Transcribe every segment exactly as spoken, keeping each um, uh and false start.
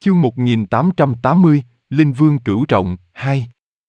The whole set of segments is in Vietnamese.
Chương một nghìn tám trăm tám mươi, Linh Vương Cửu Trọng, hai.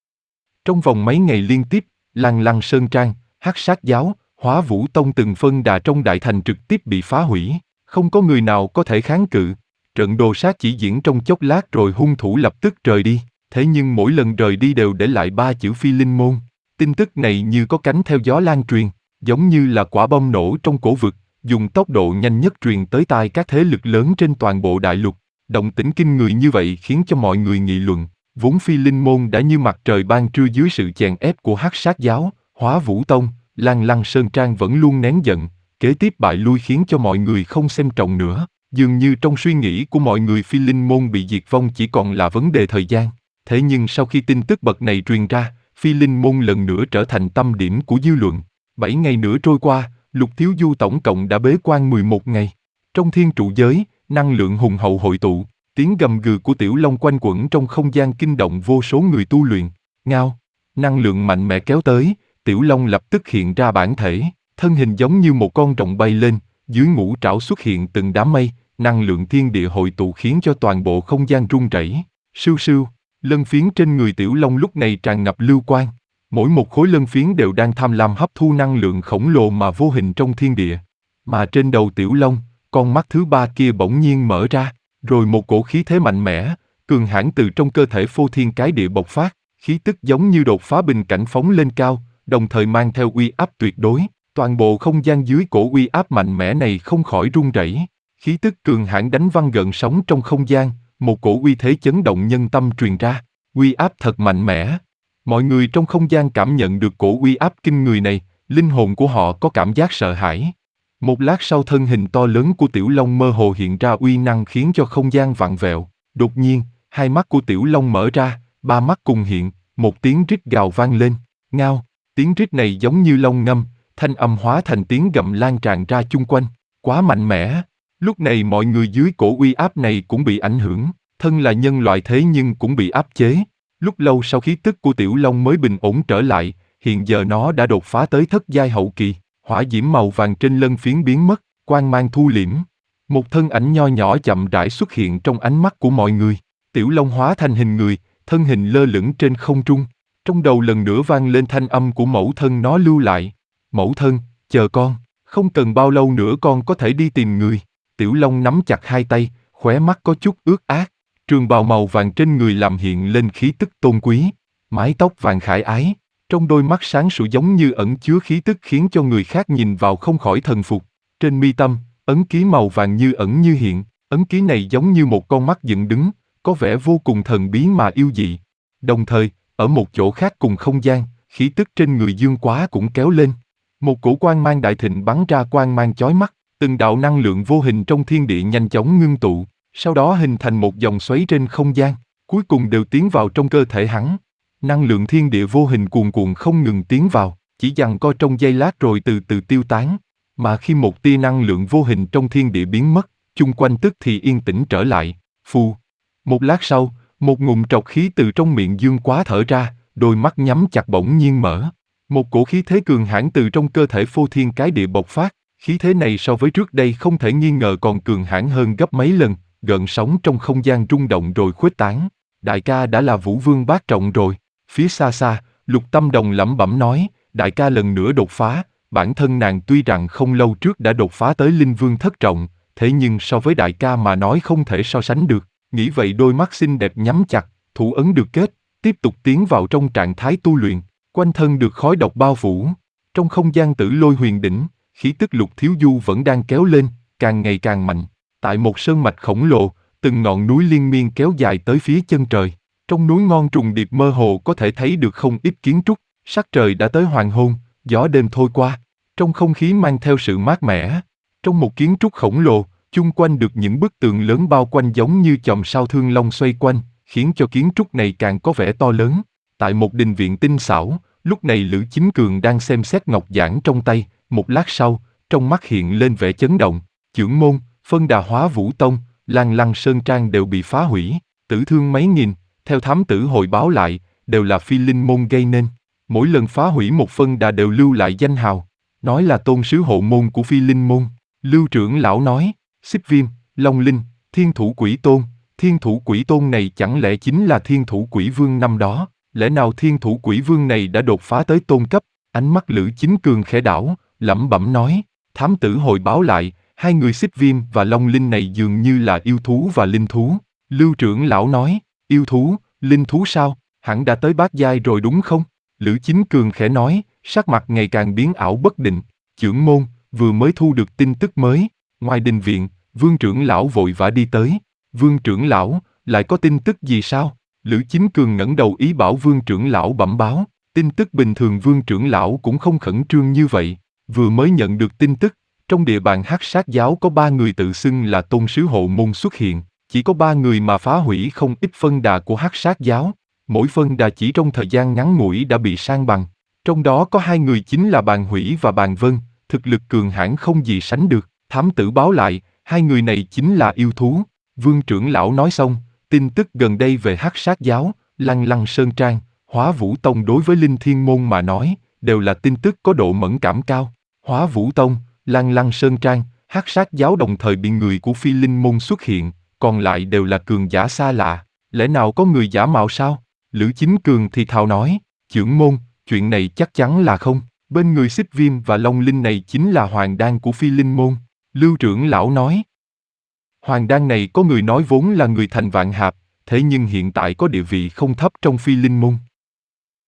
Trong vòng mấy ngày liên tiếp, Lăng Lăng Sơn Trang, Hắc Sát Giáo, Hóa Vũ Tông từng phân đà trong đại thành trực tiếp bị phá hủy, không có người nào có thể kháng cự. Trận đồ sát chỉ diễn trong chốc lát rồi hung thủ lập tức rời đi, thế nhưng mỗi lần rời đi đều để lại ba chữ Phi Linh Môn. Tin tức này như có cánh theo gió lan truyền, giống như là quả bom nổ trong cổ vực, dùng tốc độ nhanh nhất truyền tới tai các thế lực lớn trên toàn bộ đại lục. Động tĩnh kinh người như vậy khiến cho mọi người nghị luận, vốn Phi Linh Môn đã như mặt trời ban trưa dưới sự chèn ép của Hắc Sát Giáo, Hóa Vũ Tông, Lăng Lăng Sơn Trang vẫn luôn nén giận, kế tiếp bại lui khiến cho mọi người không xem trọng nữa. Dường như trong suy nghĩ của mọi người Phi Linh Môn bị diệt vong chỉ còn là vấn đề thời gian. Thế nhưng sau khi tin tức bậc này truyền ra, Phi Linh Môn lần nữa trở thành tâm điểm của dư luận. Bảy ngày nữa trôi qua, Lục Thiếu Du tổng cộng đã bế quan mười một ngày. Trong thiên trụ giới, năng lượng hùng hậu hội tụ, tiếng gầm gừ của Tiểu Long quanh quẩn trong không gian kinh động vô số người tu luyện. Ngao, năng lượng mạnh mẽ kéo tới, Tiểu Long lập tức hiện ra bản thể, thân hình giống như một con rồng bay lên, dưới ngũ trảo xuất hiện từng đám mây, năng lượng thiên địa hội tụ khiến cho toàn bộ không gian rung rẩy. Sưu sưu, lân phiến trên người Tiểu Long lúc này tràn ngập lưu quang. Mỗi một khối lân phiến đều đang tham lam hấp thu năng lượng khổng lồ mà vô hình trong thiên địa. Mà trên đầu Tiểu Long, con mắt thứ ba kia bỗng nhiên mở ra, rồi một cổ khí thế mạnh mẽ, cường hãn từ trong cơ thể phô thiên cái địa bộc phát, khí tức giống như đột phá bình cảnh phóng lên cao, đồng thời mang theo uy áp tuyệt đối. Toàn bộ không gian dưới cổ uy áp mạnh mẽ này không khỏi rung rẩy. Khí tức cường hãn đánh văng gợn sóng trong không gian, một cổ uy thế chấn động nhân tâm truyền ra. Uy áp thật mạnh mẽ. Mọi người trong không gian cảm nhận được cổ uy áp kinh người này, linh hồn của họ có cảm giác sợ hãi. Một lát sau thân hình to lớn của Tiểu Long mơ hồ hiện ra uy năng khiến cho không gian vặn vẹo. Đột nhiên, hai mắt của Tiểu Long mở ra, ba mắt cùng hiện, một tiếng rít gào vang lên. Ngao, tiếng rít này giống như long ngâm, thanh âm hóa thành tiếng gầm lan tràn ra chung quanh. Quá mạnh mẽ. Lúc này mọi người dưới cổ uy áp này cũng bị ảnh hưởng, thân là nhân loại thế nhưng cũng bị áp chế. Lúc lâu sau khí tức của Tiểu Long mới bình ổn trở lại, hiện giờ nó đã đột phá tới thất giai hậu kỳ. Hỏa diễm màu vàng trên lân phiến biến mất, quang mang thu liễm. Một thân ảnh nho nhỏ chậm rãi xuất hiện trong ánh mắt của mọi người. Tiểu Long hóa thành hình người, thân hình lơ lửng trên không trung. Trong đầu lần nữa vang lên thanh âm của mẫu thân nó lưu lại. Mẫu thân, chờ con, không cần bao lâu nữa con có thể đi tìm người. Tiểu Long nắm chặt hai tay, khóe mắt có chút ướt át. Trường bào màu vàng trên người làm hiện lên khí tức tôn quý. Mái tóc vàng khải ái. Trong đôi mắt sáng sủa giống như ẩn chứa khí tức khiến cho người khác nhìn vào không khỏi thần phục. Trên mi tâm, ấn ký màu vàng như ẩn như hiện. Ấn ký này giống như một con mắt dựng đứng, có vẻ vô cùng thần bí mà yêu dị. Đồng thời, ở một chỗ khác cùng không gian, khí tức trên người Dương Quá cũng kéo lên. Một cổ quang mang đại thịnh bắn ra quang mang chói mắt, từng đạo năng lượng vô hình trong thiên địa nhanh chóng ngưng tụ, sau đó hình thành một dòng xoáy trên không gian, cuối cùng đều tiến vào trong cơ thể hắn. Năng lượng thiên địa vô hình cuồn cuộn không ngừng tiến vào, chỉ giằng co trong giây lát rồi từ từ tiêu tán. Mà khi một tia năng lượng vô hình trong thiên địa biến mất, chung quanh tức thì yên tĩnh trở lại. Phù. Một lát sau, một ngụm trọc khí từ trong miệng Dương Quá thở ra, đôi mắt nhắm chặt bỗng nhiên mở. Một cổ khí thế cường hãn từ trong cơ thể phô thiên cái địa bộc phát, khí thế này so với trước đây không thể nghi ngờ còn cường hãn hơn gấp mấy lần, gợn sóng trong không gian rung động rồi khuếch tán. Đại ca đã là Vũ Vương bát trọng rồi. Phía xa xa, Lục Tâm Đồng lẩm bẩm nói, đại ca lần nữa đột phá, bản thân nàng tuy rằng không lâu trước đã đột phá tới Linh Vương thất trọng, thế nhưng so với đại ca mà nói không thể so sánh được. Nghĩ vậy đôi mắt xinh đẹp nhắm chặt, thủ ấn được kết, tiếp tục tiến vào trong trạng thái tu luyện, quanh thân được khói độc bao phủ. Trong không gian Tử Lôi Huyền Đỉnh, khí tức Lục Thiếu Du vẫn đang kéo lên, càng ngày càng mạnh. Tại một sơn mạch khổng lồ, từng ngọn núi liên miên kéo dài tới phía chân trời. Trong núi ngon trùng điệp mơ hồ có thể thấy được không ít kiến trúc, sắc trời đã tới hoàng hôn, gió đêm thôi qua. Trong không khí mang theo sự mát mẻ. Trong một kiến trúc khổng lồ, chung quanh được những bức tường lớn bao quanh giống như chòm sao thương long xoay quanh, khiến cho kiến trúc này càng có vẻ to lớn. Tại một đình viện tinh xảo, lúc này Lữ Chính Cường đang xem xét ngọc giản trong tay, một lát sau, trong mắt hiện lên vẻ chấn động. Chưởng môn, phân đà Hóa Vũ Tông, Lăng Lăng Sơn Trang đều bị phá hủy, tử thương mấy nghìn, theo thám tử hồi báo lại, đều là Phi Linh môn gây nên. Mỗi lần phá hủy một phân đà đều lưu lại danh hào, nói là tôn sứ hộ môn của Phi Linh môn. Lưu trưởng lão nói, Xích Viêm, Long Linh, Thiên Thủ Quỷ Tôn, thiên thủ quỷ tôn này chẳng lẽ chính là thiên thủ quỷ vương năm đó? Lẽ nào thiên thủ quỷ vương này đã đột phá tới tôn cấp? Ánh mắt Lữ Chính Cường khẽ đảo, lẩm bẩm nói, thám tử hồi báo lại, hai người xích viêm và long linh này dường như là yêu thú và linh thú. Lưu trưởng lão nói, yêu thú, linh thú sao, hẳn đã tới bát giai rồi đúng không? Lữ Chính Cường khẽ nói, sắc mặt ngày càng biến ảo bất định. Chưởng môn, vừa mới thu được tin tức mới. Ngoài đình viện, Vương trưởng lão vội vã đi tới. Vương trưởng lão, lại có tin tức gì sao? Lữ Chính Cường ngẩng đầu ý bảo Vương trưởng lão bẩm báo. Tin tức bình thường Vương trưởng lão cũng không khẩn trương như vậy. Vừa mới nhận được tin tức, trong địa bàn Hắc Sát giáo có ba người tự xưng là tôn sứ hộ môn xuất hiện. Chỉ có ba người mà phá hủy không ít phân đà của Hắc Sát giáo. Mỗi phân đà chỉ trong thời gian ngắn ngủi đã bị san bằng. Trong đó có hai người chính là Bàn Hủy và Bàn Vân, thực lực cường hãn không gì sánh được. Thám tử báo lại, hai người này chính là yêu thú. Vương trưởng lão nói xong, tin tức gần đây về Hắc Sát giáo, Lăng Lăng Sơn Trang, Hóa Vũ Tông đối với Linh Thiên Môn mà nói, đều là tin tức có độ mẫn cảm cao. Hóa Vũ Tông, Lăng Lăng Sơn Trang, Hắc Sát giáo đồng thời bị người của Phi Linh Môn xuất hiện, còn lại đều là cường giả xa lạ. Lẽ nào có người giả mạo sao? Lữ Chính Cường thì thào nói, chưởng môn, chuyện này chắc chắn là không. Bên người xích viêm và long linh này chính là hoàng đan của Phi Linh Môn. Lưu trưởng lão nói, hoàng đan này có người nói vốn là người thành Vạn Hạp, thế nhưng hiện tại có địa vị không thấp trong Phi Linh Môn.